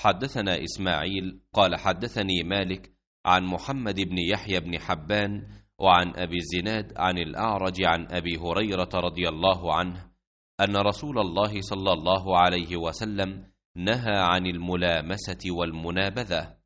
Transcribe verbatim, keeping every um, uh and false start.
حدثنا إسماعيل قال حدثني مالك عن محمد بن يحيى بن حبان وعن أبي الزناد عن الأعرج عن أبي هريرة رضي الله عنه أن رسول الله صلى الله عليه وسلم نهى عن الملامسة والمنابذة.